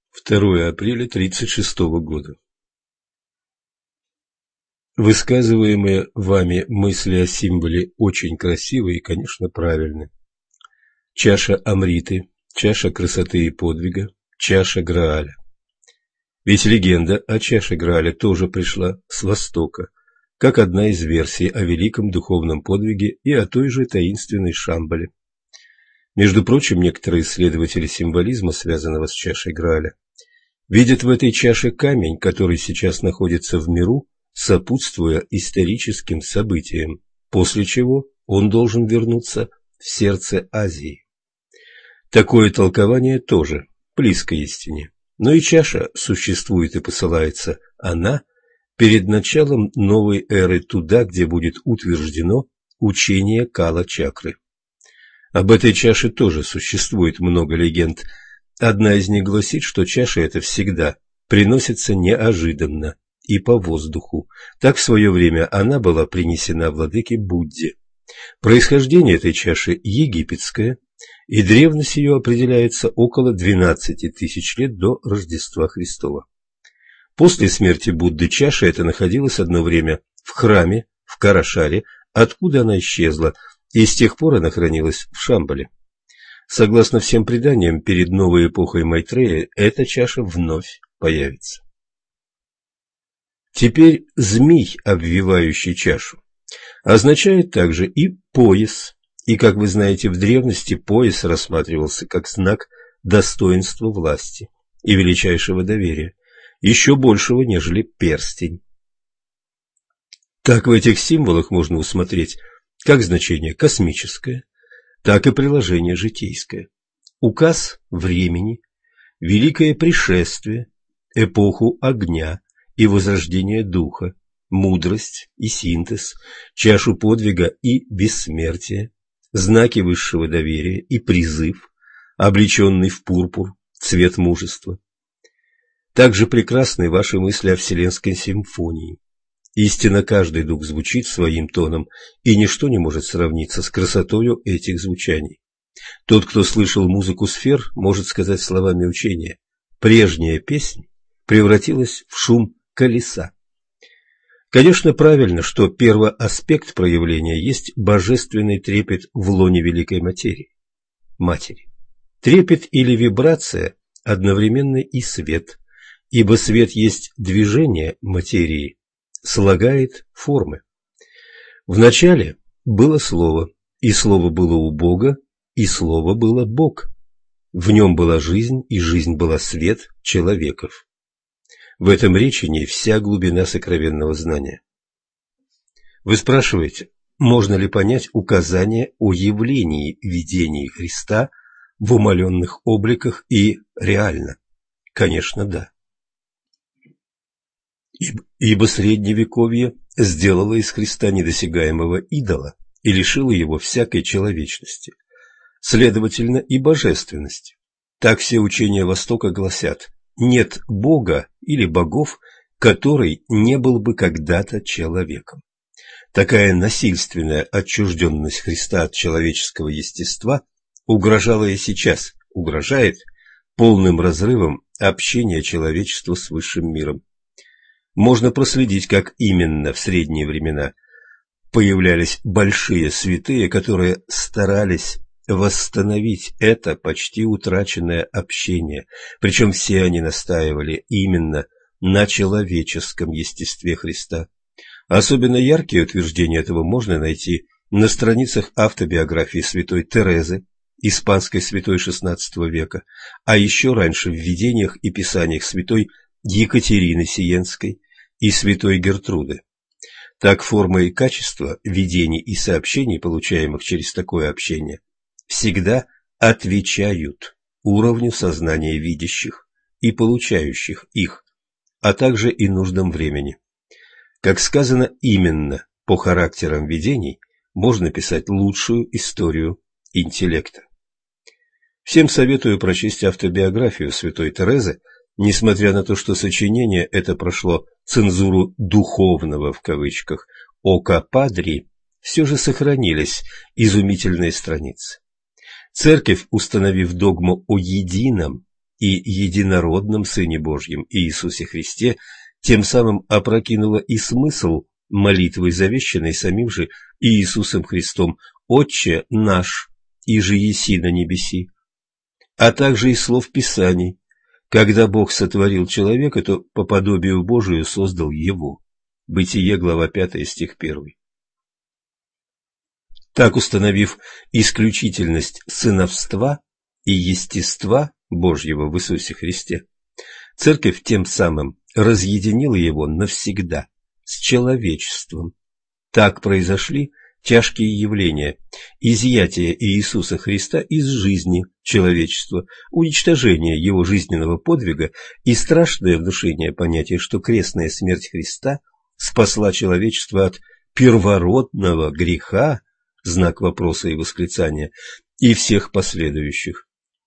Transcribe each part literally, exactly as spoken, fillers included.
второе апреля тридцать шестого года. Высказываемые вами мысли о символе очень красивы и, конечно, правильны. Чаша Амриты, чаша красоты и подвига, чаша Грааля. Ведь легенда о чаше Грааля тоже пришла с Востока, как одна из версий о великом духовном подвиге и о той же таинственной Шамбале. Между прочим, некоторые исследователи символизма, связанного с чашей Грааля, видят в этой чаше камень, который сейчас находится в миру, сопутствуя историческим событиям, после чего он должен вернуться в сердце Азии. Такое толкование тоже близко истине. Но и чаша существует и посылается она перед началом новой эры туда, где будет утверждено учение Кала-чакры. Об этой чаше тоже существует много легенд. Одна из них гласит, что чаша эта всегда приносится неожиданно и по воздуху. Так в свое время она была принесена владыке Будде. Происхождение этой чаши египетское, и древность ее определяется около двенадцати тысяч лет до Рождества Христова. После смерти Будды чаша эта находилась одно время в храме в Карашаре, откуда она исчезла, и с тех пор она хранилась в Шамбале. Согласно всем преданиям, перед новой эпохой Майтрея эта чаша вновь появится. Теперь змей, обвивающий чашу, означает также и пояс, и, как вы знаете, в древности пояс рассматривался как знак достоинства власти и величайшего доверия, еще большего, нежели перстень. Так в этих символах можно усмотреть как значение космическое, так и приложение житейское, указ времени, великое пришествие, эпоху огня и возрождение духа, мудрость и синтез, чашу подвига и бессмертия, знаки высшего доверия и призыв, облеченный в пурпур, цвет мужества. Также прекрасны ваши мысли о вселенской симфонии. Истинно каждый дух звучит своим тоном, и ничто не может сравниться с красотою этих звучаний. Тот, кто слышал музыку сфер, может сказать словами учения: прежняя песнь превратилась в шум колеса. Конечно, правильно, что первый аспект проявления есть божественный трепет в лоне великой материи, матери. Трепет или вибрация одновременно и свет, ибо свет есть движение материи, слагает формы. Вначале было Слово, и Слово было у Бога, и Слово было Бог. В нем была жизнь, и жизнь была свет человеков. В этом речении вся глубина сокровенного знания. Вы спрашиваете, можно ли понять указание о явлении видений Христа в умаленных обликах и реально? Конечно, да. Ибо Средневековье сделало из Христа недосягаемого идола и лишило его всякой человечности, следовательно, и божественности. Так все учения Востока гласят: нет Бога или богов, который не был бы когда-то человеком. Такая насильственная отчужденность Христа от человеческого естества угрожала и сейчас, угрожает полным разрывом общения человечества с высшим миром. Можно проследить, как именно в средние времена появлялись большие святые, которые старались восстановить это почти утраченное общение, причем все они настаивали именно на человеческом естестве Христа. Особенно яркие утверждения этого можно найти на страницах автобиографии святой Терезы, испанской святой шестнадцатого века, а еще раньше в видениях и писаниях святой Екатерины Сиенской и святой Гертруды. Так форма и качество видений и сообщений, получаемых через такое общение, всегда отвечают уровню сознания видящих и получающих их, а также и нуждам времени. Как сказано, именно по характерам видений можно писать лучшую историю интеллекта. Всем советую прочесть автобиографию святой Терезы, несмотря на то, что сочинение это прошло цензуру «духовного» в кавычках ока Падри, все же сохранились изумительные страницы. Церковь, установив догму о едином и единородном Сыне Божьем Иисусе Христе, тем самым опрокинула и смысл молитвы, завещанной самим же Иисусом Христом: «Отче наш, иже еси на небеси», а также и слов Писаний: «Когда Бог сотворил человека, то по подобию Божию создал его». Бытие, глава пятая, стих первый. Так, установив исключительность сыновства и естества Божьего в Иисусе Христе, Церковь тем самым разъединила его навсегда с человечеством. Так произошли тяжкие явления: изъятие Иисуса Христа из жизни человечества, уничтожение его жизненного подвига и страшное внушение понятия, что крестная смерть Христа спасла человечество от первородного греха, знак вопроса и восклицания, и всех последующих.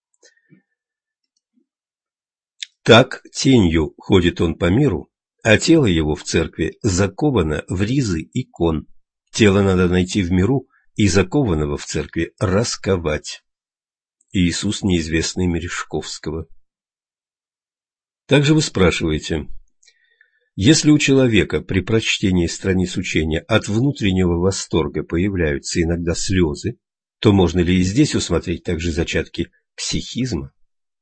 Так тенью ходит он по миру, а тело его в церкви заковано в ризы икон. Тело надо найти в миру и закованного в церкви расковать. Иисус, неизвестный Мережковского. Также вы спрашиваете: если у человека при прочтении страниц учения от внутреннего восторга появляются иногда слезы, то можно ли и здесь усмотреть также зачатки психизма?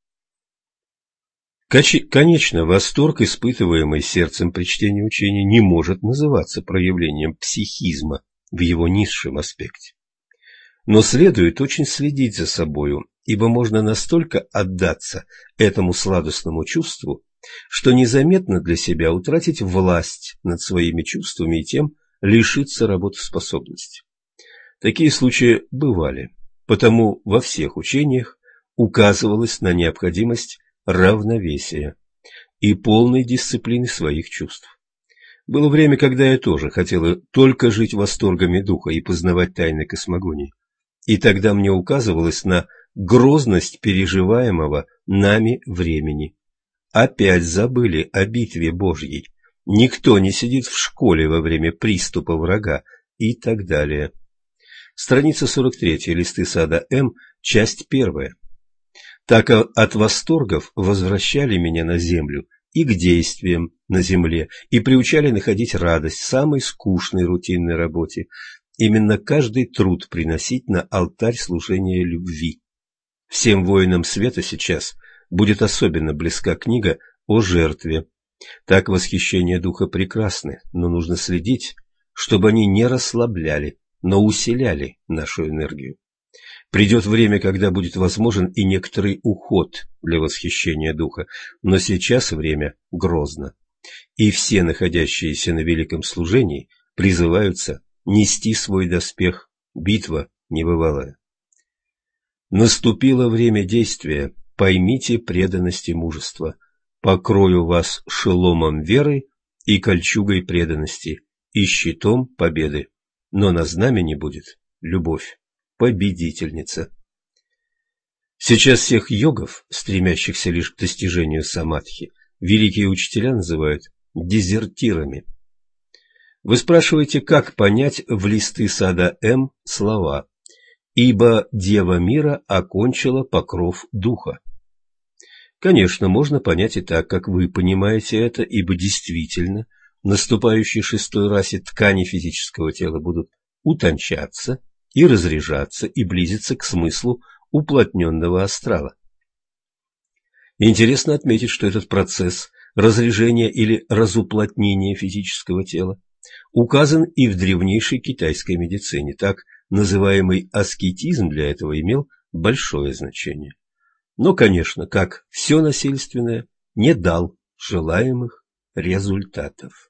Конечно, восторг, испытываемый сердцем при чтении учения, не может называться проявлением психизма в его низшем аспекте. Но следует очень следить за собою, ибо можно настолько отдаться этому сладостному чувству, что незаметно для себя утратить власть над своими чувствами и тем лишиться работоспособности. Такие случаи бывали, потому во всех учениях указывалось на необходимость равновесия и полной дисциплины своих чувств. Было время, когда я тоже хотела только жить восторгами духа и познавать тайны космогонии, и тогда мне указывалось на грозность переживаемого нами времени. Опять забыли о битве Божьей. Никто не сидит в школе во время приступа врага и так далее. Страница сорок три, листы сада М, часть первая. Так от восторгов возвращали меня на землю и к действиям на земле, и приучали находить радость в самой скучной рутинной работе, именно каждый труд приносить на алтарь служения любви. Всем воинам света сейчас будет особенно близка книга о жертве. Так восхищения духа прекрасны, но нужно следить, чтобы они не расслабляли, но усиляли нашу энергию. Придет время, когда будет возможен и некоторый уход для восхищения духа, но сейчас время грозно, и все находящиеся на великом служении призываются нести свой доспех, битва небывалая. Наступило время действия, поймите преданность и мужество, покрою вас шеломом веры и кольчугой преданности, и щитом победы, но на знамени будет любовь, победительница. Сейчас всех йогов, стремящихся лишь к достижению самадхи, великие учителя называют дезертирами. Вы спрашиваете, как понять в листы сада М слова «Ибо Дева мира окончила покров духа». Конечно, можно понять и так, как вы понимаете это, ибо действительно в наступающей шестой расе ткани физического тела будут утончаться и разряжаться и близиться к смыслу уплотненного астрала. Интересно отметить, что этот процесс разряжения или разуплотнения физического тела указан и в древнейшей китайской медицине. Так называемый аскетизм для этого имел большое значение. Но, конечно, как все насильственное, не дал желаемых результатов.